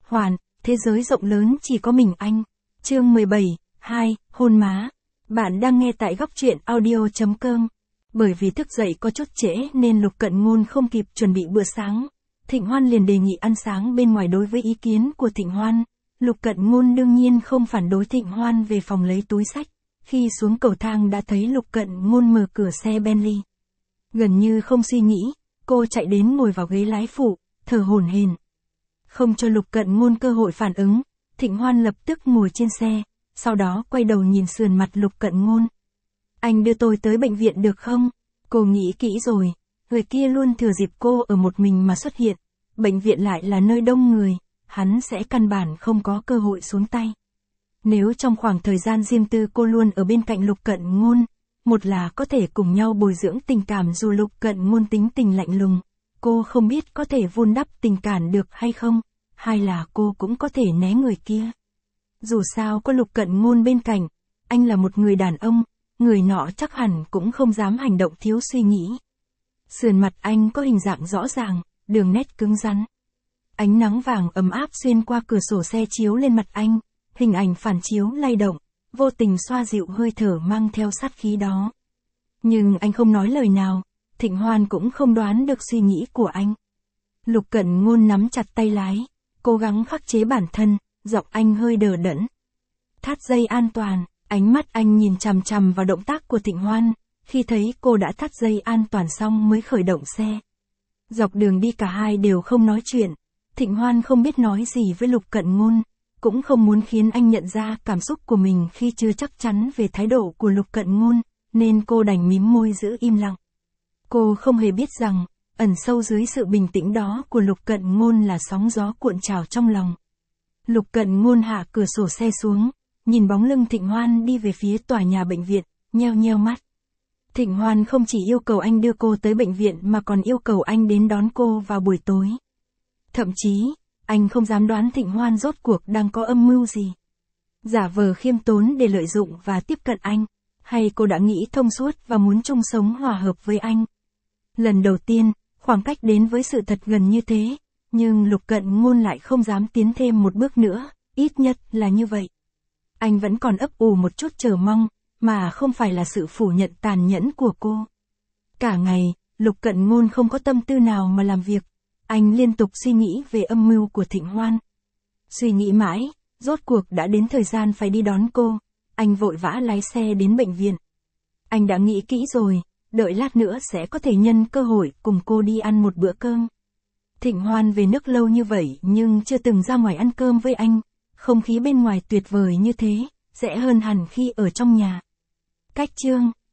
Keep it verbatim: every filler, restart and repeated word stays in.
Hoàn, thế giới rộng lớn chỉ có mình anh. Chương mười bảy, hai, hôn má. Bạn đang nghe tại góc truyện audio chấm com. Bởi vì thức dậy có chút trễ nên Lục Cận Ngôn không kịp chuẩn bị bữa sáng. Thịnh Hoan liền đề nghị ăn sáng bên ngoài. Đối với ý kiến của Thịnh Hoan, Lục Cận Ngôn đương nhiên không phản đối. Thịnh Hoan về phòng lấy túi xách. Khi xuống cầu thang đã thấy Lục Cận Ngôn mở cửa xe Bentley. Gần như không suy nghĩ, cô chạy đến ngồi vào ghế lái phụ, thở hổn hển. Không cho Lục Cận Ngôn cơ hội phản ứng, Thịnh Hoan lập tức ngồi trên xe, sau đó quay đầu nhìn sườn mặt Lục Cận Ngôn. Anh đưa tôi tới bệnh viện được không? Cô nghĩ kỹ rồi, người kia luôn thừa dịp cô ở một mình mà xuất hiện, bệnh viện lại là nơi đông người, hắn sẽ căn bản không có cơ hội xuống tay. Nếu trong khoảng thời gian riêng tư cô luôn ở bên cạnh Lục Cận Ngôn, một là có thể cùng nhau bồi dưỡng tình cảm. Dù Lục Cận Ngôn tính tình lạnh lùng, cô không biết có thể vun đắp tình cảm được hay không, hai là cô cũng có thể né người kia. Dù sao có Lục Cận Ngôn bên cạnh, anh là một người đàn ông, người nọ chắc hẳn cũng không dám hành động thiếu suy nghĩ. Sườn mặt anh có hình dạng rõ ràng, đường nét cứng rắn. Ánh nắng vàng ấm áp xuyên qua cửa sổ xe chiếu lên mặt anh, hình ảnh phản chiếu lay động, vô tình xoa dịu hơi thở mang theo sát khí đó. Nhưng anh không nói lời nào, Thịnh Hoan cũng không đoán được suy nghĩ của anh. Lục Cận Ngôn nắm chặt tay lái, cố gắng khắc chế bản thân, giọng anh hơi đờ đẫn. Thắt dây an toàn, ánh mắt anh nhìn chằm chằm vào động tác của Thịnh Hoan, khi thấy cô đã thắt dây an toàn xong mới khởi động xe. Dọc đường đi cả hai đều không nói chuyện, Thịnh Hoan không biết nói gì với Lục Cận Ngôn, cũng không muốn khiến anh nhận ra cảm xúc của mình khi chưa chắc chắn về thái độ của Lục Cận Ngôn, nên cô đành mím môi giữ im lặng. Cô không hề biết rằng, ẩn sâu dưới sự bình tĩnh đó của Lục Cận Ngôn là sóng gió cuộn trào trong lòng. Lục Cận Ngôn hạ cửa sổ xe xuống, nhìn bóng lưng Thịnh Hoan đi về phía tòa nhà bệnh viện, nheo nheo mắt. Thịnh Hoan không chỉ yêu cầu anh đưa cô tới bệnh viện mà còn yêu cầu anh đến đón cô vào buổi tối. Thậm chí, anh không dám đoán Thịnh Hoan rốt cuộc đang có âm mưu gì. Giả vờ khiêm tốn để lợi dụng và tiếp cận anh, hay cô đã nghĩ thông suốt và muốn chung sống hòa hợp với anh. Lần đầu tiên, khoảng cách đến với sự thật gần như thế, nhưng Lục Cận Ngôn lại không dám tiến thêm một bước nữa, ít nhất là như vậy. Anh vẫn còn ấp ủ một chút chờ mong, mà không phải là sự phủ nhận tàn nhẫn của cô. Cả ngày, Lục Cận Ngôn không có tâm tư nào mà làm việc, anh liên tục suy nghĩ về âm mưu của Thịnh Hoan. Suy nghĩ mãi, rốt cuộc đã đến thời gian phải đi đón cô, anh vội vã lái xe đến bệnh viện. Anh đã nghĩ kỹ rồi, đợi lát nữa sẽ có thể nhân cơ hội cùng cô đi ăn một bữa cơm. Thịnh Hoan về nước lâu như vậy nhưng chưa từng ra ngoài ăn cơm với anh, không khí bên ngoài tuyệt vời như thế, sẽ hơn hẳn khi ở trong nhà. Cách chương